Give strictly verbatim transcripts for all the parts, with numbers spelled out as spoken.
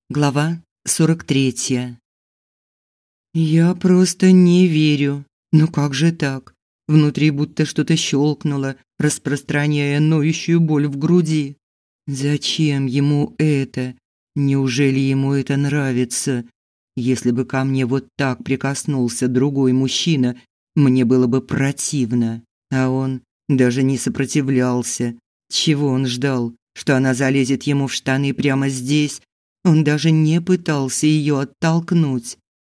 Глава сорок третья. Я просто не верю. Ну как же так? Внутри будто что-то щелкнуло, распространяя ноющую боль в груди. Зачем ему это? Неужели ему это нравится? Если бы ко мне вот так прикоснулся другой мужчина, мне было бы противно. А он даже не сопротивлялся. Чего он ждал? Что она залезет ему в штаны прямо здесь? Он даже не пытался ее оттолкнуть.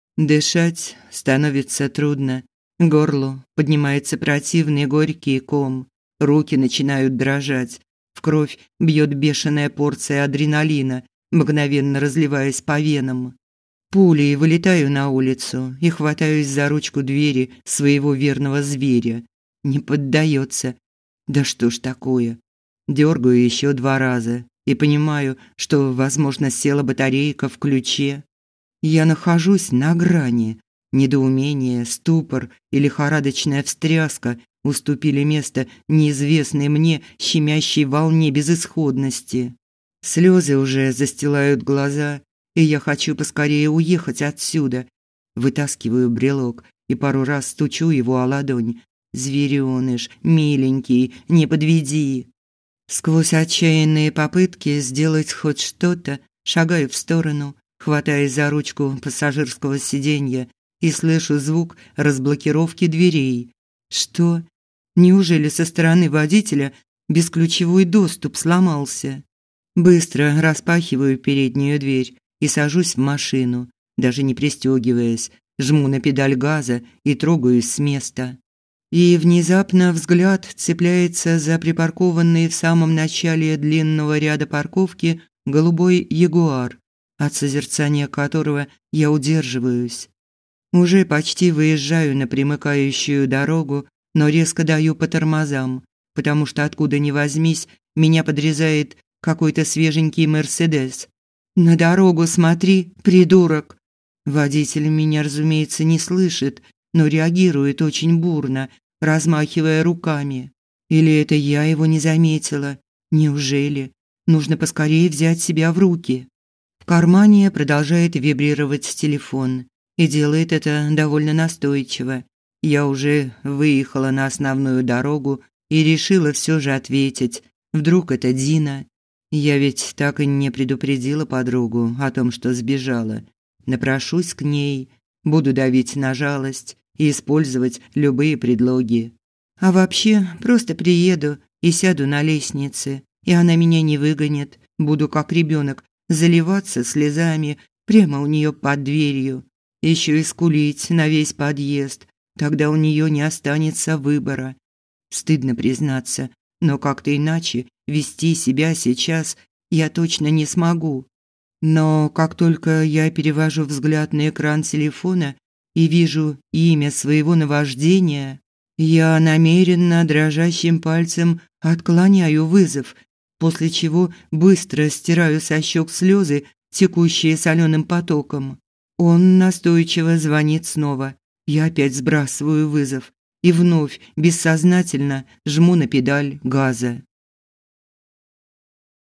Дышать становится трудно. К горлу поднимается противный горький ком. Руки начинают дрожать. В кровь бьет бешеная порция адреналина, мгновенно разливаясь по венам. Пулей вылетаю на улицу и хватаюсь за ручку двери своего верного зверя. Не поддается. Да что ж такое? Дергаю еще два раза и понимаю, что, возможно, села батарейка в ключе. Я нахожусь на грани. Недоумение, ступор и лихорадочная встряска уступили место неизвестной мне щемящей волне безысходности. Слезы уже застилают глаза, и я хочу поскорее уехать отсюда. Вытаскиваю брелок и пару раз стучу его о ладонь. «Зверёныш, миленький, не подведи!» Сквозь отчаянные попытки сделать хоть что-то, шагаю в сторону, хватаясь за ручку пассажирского сиденья и слышу звук разблокировки дверей. Что? Неужели со стороны водителя бесключевой доступ сломался? Быстро распахиваю переднюю дверь и сажусь в машину, даже не пристегиваясь, жму на педаль газа и трогаюсь с места. И внезапно взгляд цепляется за припаркованный в самом начале длинного ряда парковки голубой Ягуар, от созерцания которого я удерживаюсь. Уже почти выезжаю на примыкающую дорогу, но резко даю по тормозам, потому что откуда ни возьмись, меня подрезает какой-то свеженький «Мерседес». «На дорогу смотри, придурок!» Водитель меня, разумеется, не слышит, но реагирует очень бурно, размахивая руками. Или это я его не заметила? Неужели? Нужно поскорее взять себя в руки. В кармане продолжает вибрировать телефон, и делает это довольно настойчиво. Я уже выехала на основную дорогу и решила все же ответить. Вдруг это Дина? Я ведь так и не предупредила подругу о том, что сбежала. Напрошусь к ней, буду давить на жалость и использовать любые предлоги. А вообще, просто приеду и сяду на лестнице, и она меня не выгонит. Буду как ребенок заливаться слезами прямо у нее под дверью, еще и скулить на весь подъезд. Тогда у нее не останется выбора. Стыдно признаться, но как-то иначе вести себя сейчас я точно не смогу. Но как только я перевожу взгляд на экран телефона и вижу имя своего наваждения, я намеренно дрожащим пальцем отклоняю вызов, после чего быстро стираю со щек слезы, текущие соленым потоком. Он настойчиво звонит снова. Я опять сбрасываю вызов и вновь бессознательно жму на педаль газа.